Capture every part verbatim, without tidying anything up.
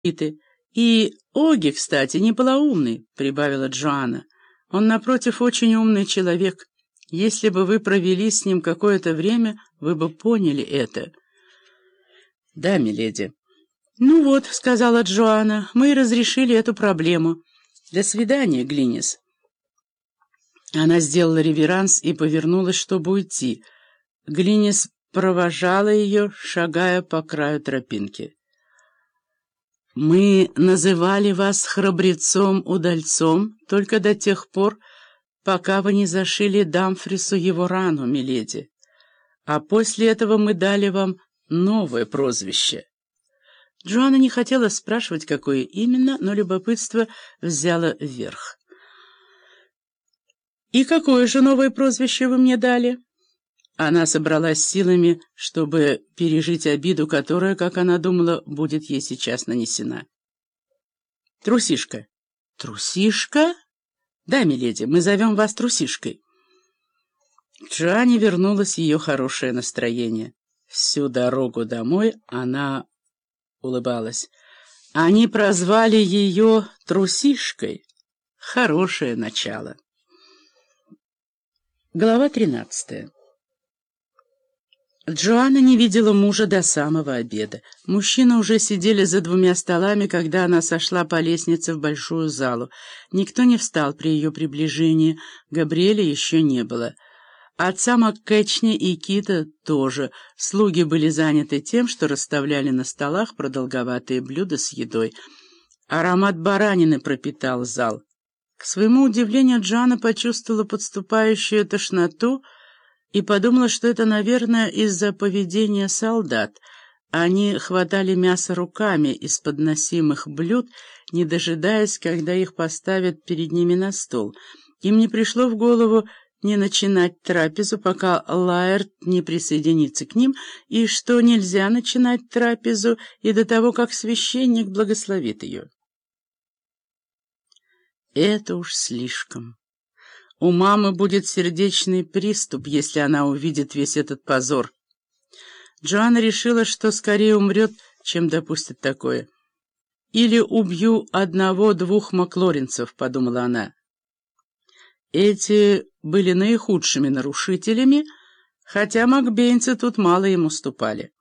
И Оги, кстати, не полоумный, — прибавила Джоанна. Он, напротив, очень умный человек. Если бы вы провели с ним какое-то время, вы бы поняли это. — Да, миледи. — Ну вот, — сказала Джоанна, — мы разрешили эту проблему. До свидания, Глинис. Она сделала реверанс и повернулась, чтобы уйти. Глинис провожала ее, шагая по краю тропинки. «Мы называли вас храбрецом-удальцом только до тех пор, пока вы не зашили Дамфрису его рану, миледи. А после этого мы дали вам новое прозвище». Джоанна не хотела спрашивать, какое именно, но любопытство взяло вверх. «И какое же новое прозвище вы мне дали?» Она собралась силами, чтобы пережить обиду, которая, как она думала, будет ей сейчас нанесена. «Трусишка». «Трусишка?» «Да, миледи, мы зовем вас Трусишкой». К Джоанне вернулось ее хорошее настроение. Всю дорогу домой она улыбалась. Они прозвали ее Трусишкой. Хорошее начало. Глава тринадцатая. Джоанна не видела мужа до самого обеда. Мужчины уже сидели за двумя столами, когда она сошла по лестнице в большую залу. Никто не встал при ее приближении, Габриэля еще не было. Отца МакКэтчни и Кита тоже. Слуги были заняты тем, что расставляли на столах продолговатые блюда с едой. Аромат баранины пропитал зал. К своему удивлению, Джоанна почувствовала подступающую тошноту и подумала, что это, наверное, из-за поведения солдат. Они хватали мясо руками из подносимых блюд, не дожидаясь, когда их поставят перед ними на стол. Им не пришло в голову не начинать трапезу, пока Лаэрт не присоединится к ним, и что нельзя начинать трапезу и до того, как священник благословит ее. Это уж слишком. У мамы будет сердечный приступ, если она увидит весь этот позор. Джоанна решила, что скорее умрет, чем допустит такое. «Или убью одного-двух маклоринцев», — подумала она. Эти были наихудшими нарушителями, хотя макбейнцы тут мало им уступали.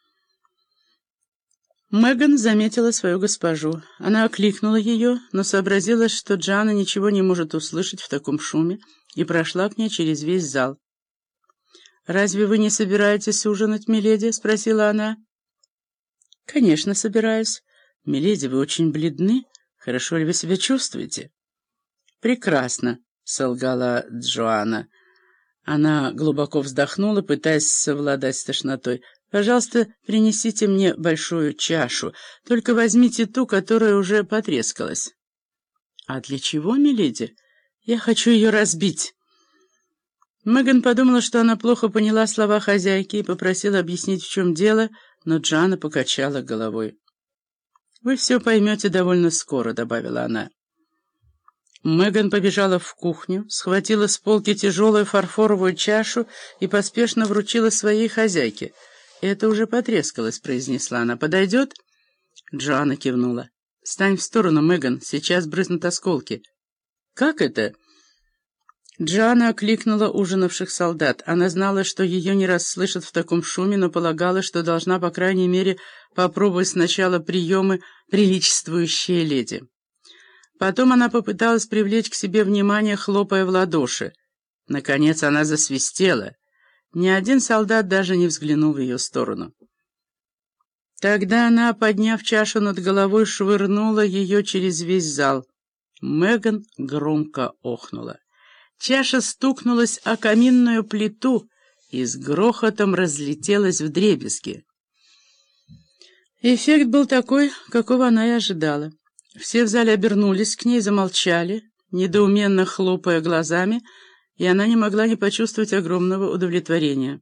Меган заметила свою госпожу. Она окликнула ее, но сообразила, что Джоанна ничего не может услышать в таком шуме, и прошла к ней через весь зал. «Разве вы не собираетесь ужинать, миледи?» — спросила она. «Конечно, собираюсь. Миледи, вы очень бледны. Хорошо ли вы себя чувствуете?» «Прекрасно», — солгала Джоанна. Она глубоко вздохнула, пытаясь совладать с тошнотой. «Пожалуйста, принесите мне большую чашу. Только возьмите ту, которая уже потрескалась». «А для чего, миледи? Я хочу ее разбить». Меган подумала, что она плохо поняла слова хозяйки и попросила объяснить, в чем дело, но Джоанна покачала головой. «Вы все поймете довольно скоро», — добавила она. Меган побежала в кухню, схватила с полки тяжелую фарфоровую чашу и поспешно вручила своей хозяйке. «Это уже потрескалось», — произнесла она. «Подойдет?» Джоанна кивнула. «Стань в сторону, Меган, сейчас брызнут осколки». «Как это?» Джоанна окликнула ужинавших солдат. Она знала, что ее не расслышат в таком шуме, но полагала, что должна, по крайней мере, попробовать сначала приемы, приличествующие леди. Потом она попыталась привлечь к себе внимание, хлопая в ладоши. Наконец она засвистела. Ни один солдат даже не взглянул в ее сторону. Тогда она, подняв чашу над головой, швырнула ее через весь зал. Меган громко охнула. Чаша стукнулась о каминную плиту и с грохотом разлетелась вдребезги. Эффект был такой, какого она и ожидала. Все в зале обернулись к ней, замолчали, недоуменно хлопая глазами, и она не могла не почувствовать огромного удовлетворения.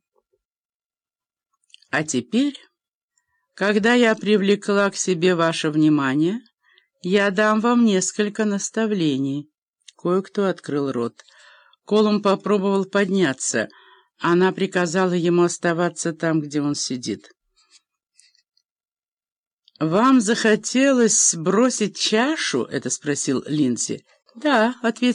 «А теперь, когда я привлекла к себе ваше внимание, я дам вам несколько наставлений». Кое-кто открыл рот. Колум попробовал подняться. Она приказала ему оставаться там, где он сидит. «Вам захотелось бросить чашу?» — это спросил Линдси. «Да», — ответил